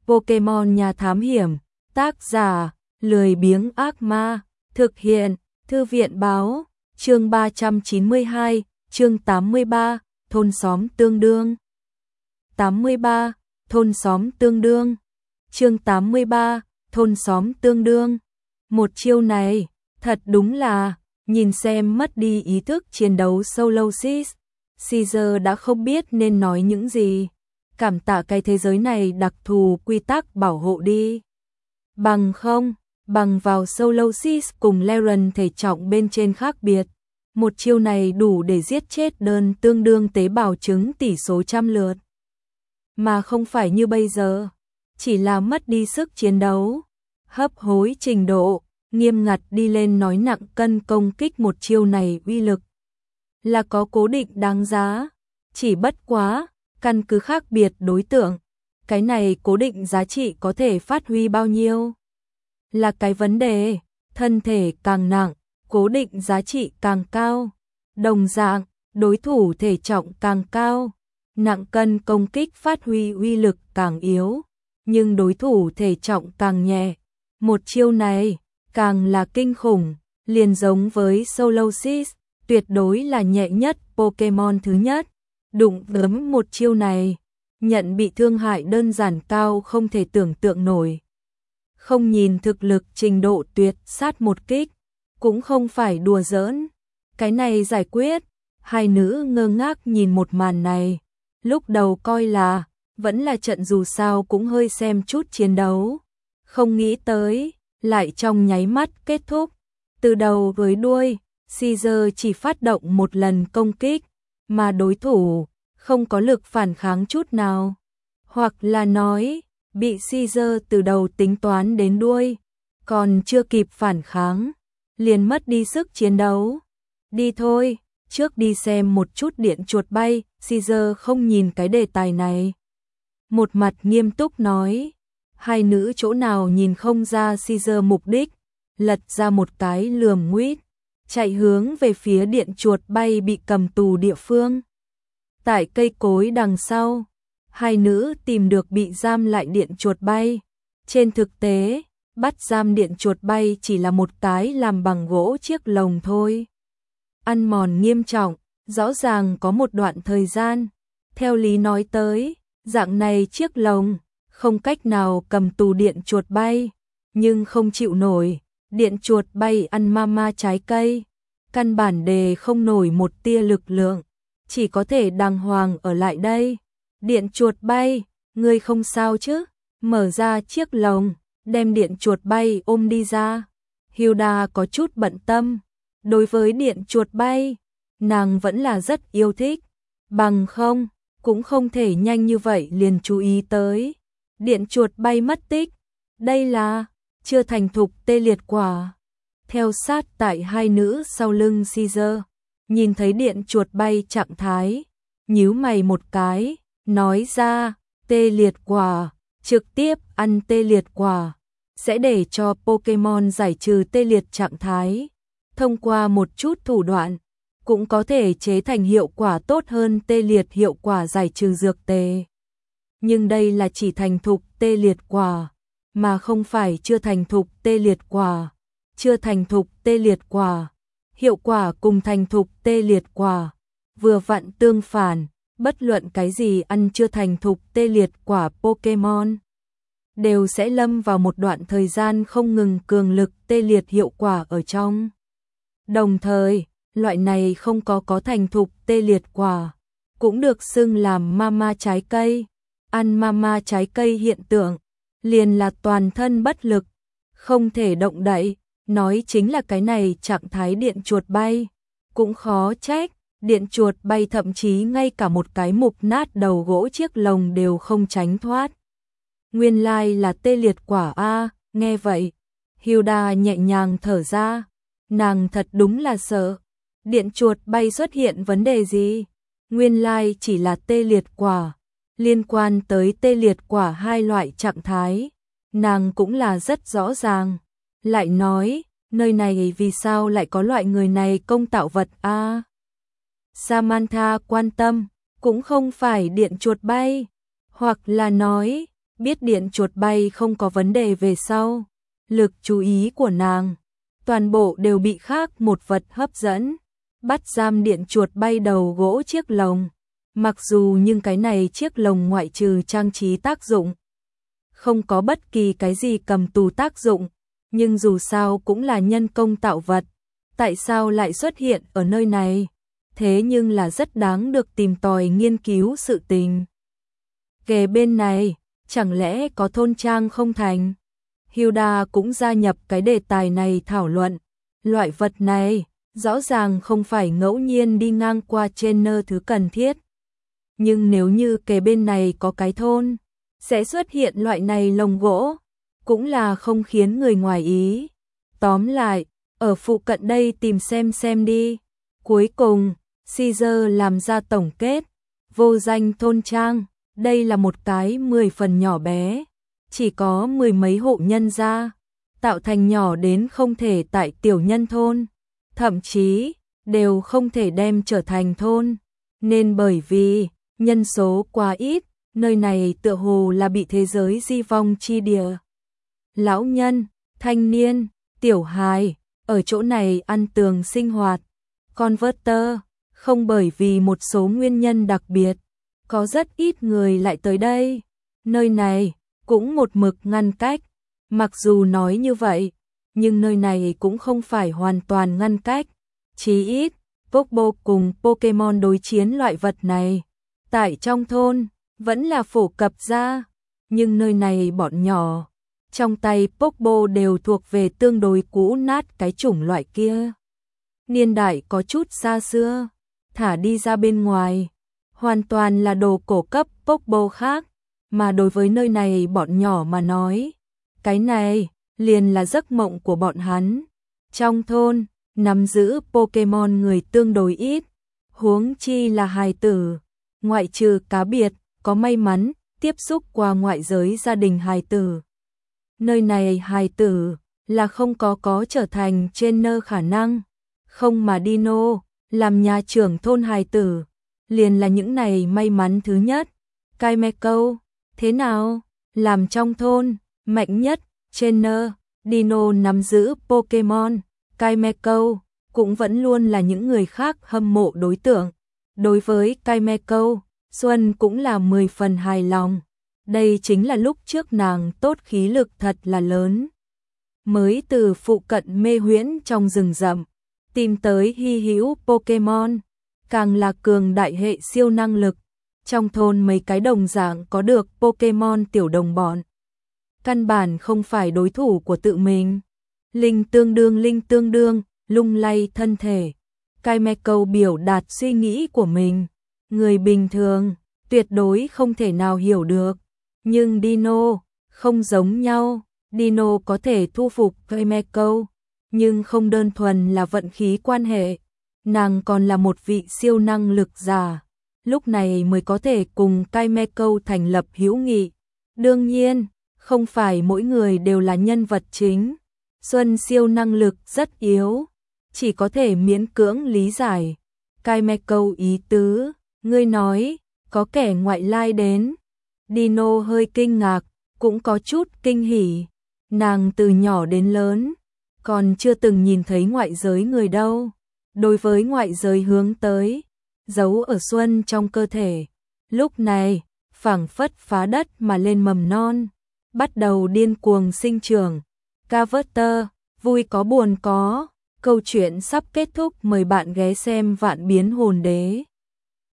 Pokemon Nhà Thám Hiểm, tác giả, lười biếng ác ma, thực hiện, Thư viện Báo, chương 392, chương 83, thôn xóm tương đương. 83, thôn xóm tương đương. Chương 83, thôn xóm tương đương. Một chiêu này, thật đúng là, nhìn xem mất đi ý thức chiến đấu Solosis. Caesar đã không biết nên nói những gì. Cảm tạ cái thế giới này đặc thù quy tắc bảo hộ đi. Bằng không, bằng vào Solosis cùng Leren thể trọng bên trên khác biệt. Một chiêu này đủ để giết chết đơn tương đương tế bào trứng tỷ số trăm lượt. Mà không phải như bây giờ, chỉ là mất đi sức chiến đấu. Hấp hối trình độ, nghiêm ngặt đi lên nói nặng cân công kích một chiêu này uy lực. Là có cố định đáng giá, chỉ bất quá, căn cứ khác biệt đối tượng. Cái này cố định giá trị có thể phát huy bao nhiêu? Là cái vấn đề, thân thể càng nặng, cố định giá trị càng cao. Đồng dạng, đối thủ thể trọng càng cao, nặng cân công kích phát huy uy lực càng yếu. Nhưng đối thủ thể trọng càng nhẹ, một chiêu này càng là kinh khủng, liền giống với Solosis, tuyệt đối là nhẹ nhất Pokemon thứ nhất. Đụng đấm một chiêu này, nhận bị thương hại đơn giản cao không thể tưởng tượng nổi. Không nhìn thực lực trình độ tuyệt sát một kích, cũng không phải đùa giỡn. Cái này giải quyết, hai nữ ngơ ngác nhìn một màn này. Lúc đầu coi là, vẫn là trận dù sao cũng hơi xem chút chiến đấu. Không nghĩ tới, lại trong nháy mắt kết thúc. Từ đầu với đuôi, Caesar chỉ phát động một lần công kích, mà đối thủ không có lực phản kháng chút nào. Hoặc là nói, bị Caesar từ đầu tính toán đến đuôi, còn chưa kịp phản kháng, liền mất đi sức chiến đấu. Đi thôi, trước đi xem một chút điện chuột bay. Caesar không nhìn cái đề tài này, một mặt nghiêm túc nói. Hai nữ chỗ nào nhìn không ra Caesar mục đích, lật ra một cái lườm nguýt, chạy hướng về phía điện chuột bay bị cầm tù địa phương. Tại cây cối đằng sau, hai nữ tìm được bị giam lại điện chuột bay. Trên thực tế, bắt giam điện chuột bay chỉ là một cái làm bằng gỗ chiếc lồng thôi. Ăn mòn nghiêm trọng, rõ ràng có một đoạn thời gian. Theo lý nói tới, dạng này chiếc lồng không cách nào cầm tù điện chuột bay, nhưng không chịu nổi. Điện chuột bay ăn mama trái cây, căn bản đề không nổi một tia lực lượng, chỉ có thể đàng hoàng ở lại đây. Điện chuột bay, ngươi không sao chứ? Mở ra chiếc lồng, đem điện chuột bay ôm đi ra. Hilda có chút bận tâm. Đối với điện chuột bay, nàng vẫn là rất yêu thích. Bằng không, cũng không thể nhanh như vậy liền chú ý tới. Điện chuột bay mất tích. Đây là chưa thành thục tê liệt quả. Theo sát tại hai nữ sau lưng Caesar, nhìn thấy điện chuột bay trạng thái, nhíu mày một cái, nói ra, tê liệt quả, trực tiếp ăn tê liệt quả, sẽ để cho Pokemon giải trừ tê liệt trạng thái. Thông qua một chút thủ đoạn, cũng có thể chế thành hiệu quả tốt hơn tê liệt hiệu quả giải trừ dược tề. Nhưng đây là chỉ thành thục tê liệt quả, mà không phải chưa thành thục tê liệt quả. Chưa thành thục tê liệt quả, hiệu quả cùng thành thục tê liệt quả vừa vặn tương phản. Bất luận cái gì ăn chưa thành thục tê liệt quả Pokemon đều sẽ lâm vào một đoạn thời gian không ngừng cường lực tê liệt hiệu quả ở trong. Đồng thời, loại này không có thành thục tê liệt quả cũng được xưng làm mama trái cây. Ăn mama trái cây hiện tượng liền là toàn thân bất lực, không thể động đậy. Nói chính là cái này trạng thái điện chuột bay, cũng khó trách, điện chuột bay thậm chí ngay cả một cái mục nát đầu gỗ chiếc lồng đều không tránh thoát. Nguyên lai là tê liệt quả a. Nghe vậy, Hilda nhẹ nhàng thở ra, nàng thật đúng là sợ. Điện chuột bay xuất hiện vấn đề gì? Nguyên lai chỉ là tê liệt quả. Liên quan tới tê liệt quả hai loại trạng thái, nàng cũng là rất rõ ràng. Lại nói, nơi này vì sao lại có loại người này công tạo vật a? Samantha quan tâm, cũng không phải điện chuột bay, hoặc là nói, biết điện chuột bay không có vấn đề về sau, lực chú ý của nàng toàn bộ đều bị khác một vật hấp dẫn, bắt giam điện chuột bay đầu gỗ chiếc lồng. Mặc dù nhưng cái này chiếc lồng ngoại trừ trang trí tác dụng, không có bất kỳ cái gì cầm tù tác dụng, nhưng dù sao cũng là nhân công tạo vật, tại sao lại xuất hiện ở nơi này? Thế nhưng là rất đáng được tìm tòi nghiên cứu sự tình. Kề bên này, chẳng lẽ có thôn trang không thành? Hilda cũng gia nhập cái đề tài này thảo luận. Loại vật này, rõ ràng không phải ngẫu nhiên đi ngang qua trên nơi thứ cần thiết. Nhưng nếu như kề bên này có cái thôn, sẽ xuất hiện loại này lồng gỗ, cũng là không khiến người ngoài ý. Tóm lại, ở phụ cận đây tìm xem đi. Cuối cùng, Caesar làm ra tổng kết, vô danh thôn trang, đây là một cái 10 phần nhỏ bé, chỉ có 10 mấy hộ nhân gia, tạo thành nhỏ đến không thể tại tiểu nhân thôn, thậm chí đều không thể đem trở thành thôn, nên bởi vì nhân số quá ít, nơi này tựa hồ là bị thế giới di vong chi địa. Lão nhân, thanh niên, tiểu hài, ở chỗ này ăn tường sinh hoạt, converter, không bởi vì một số nguyên nhân đặc biệt, có rất ít người lại tới đây. Nơi này cũng một mực ngăn cách, mặc dù nói như vậy, nhưng nơi này cũng không phải hoàn toàn ngăn cách, chí ít, Popo cùng Pokemon đối chiến loại vật này. Tại trong thôn, vẫn là phổ cập ra, nhưng nơi này bọn nhỏ, trong tay Popo đều thuộc về tương đối cũ nát cái chủng loại kia. Niên đại có chút xa xưa, thả đi ra bên ngoài, hoàn toàn là đồ cổ cấp Popo khác, mà đối với nơi này bọn nhỏ mà nói, cái này liền là giấc mộng của bọn hắn. Trong thôn, nắm giữ Pokemon người tương đối ít, huống chi là hài tử, ngoại trừ cá biệt, có may mắn tiếp xúc qua ngoại giới gia đình hài tử. Nơi này hài tử là không có trở thành trainer khả năng, không mà Dino làm nhà trưởng thôn hài tử, liền là những này may mắn thứ nhất. Kaimekou, thế nào? Làm trong thôn, mạnh nhất, trainer, Dino nắm giữ Pokemon, Kaimekou cũng vẫn luôn là những người khác hâm mộ đối tượng. Đối với Kaimekou, Xuân cũng là 10 phần hài lòng. Đây chính là lúc trước nàng tốt khí lực thật là lớn. Mới từ phụ cận mê huyễn trong rừng rậm, tìm tới hy hữu Pokemon, càng là cường đại hệ siêu năng lực. Trong thôn mấy cái đồng dạng có được Pokemon tiểu đồng bọn, căn bản không phải đối thủ của tự mình. Linh tương đương, lung lay thân thể. Kaimekou biểu đạt suy nghĩ của mình, người bình thường tuyệt đối không thể nào hiểu được, nhưng Dino không giống nhau. Dino có thể thu phục Kaimekou, nhưng không đơn thuần là vận khí quan hệ, nàng còn là một vị siêu năng lực giả, lúc này mới có thể cùng Kaimekou thành lập hữu nghị. Đương nhiên, không phải mỗi người đều là nhân vật chính. Xuân siêu năng lực rất yếu, chỉ có thể miễn cưỡng lý giải. Kaimekou ý tứ, ngươi nói, có kẻ ngoại lai đến. Dino hơi kinh ngạc, cũng có chút kinh hỉ. Nàng từ nhỏ đến lớn, còn chưa từng nhìn thấy ngoại giới người đâu. Đối với ngoại giới hướng tới, giấu ở Xuân trong cơ thể. Lúc này, phảng phất phá đất mà lên mầm non, bắt đầu điên cuồng sinh trưởng. Converter, vui có buồn có, câu chuyện sắp kết thúc, mời bạn ghé xem Vạn Biến Hồn Đế.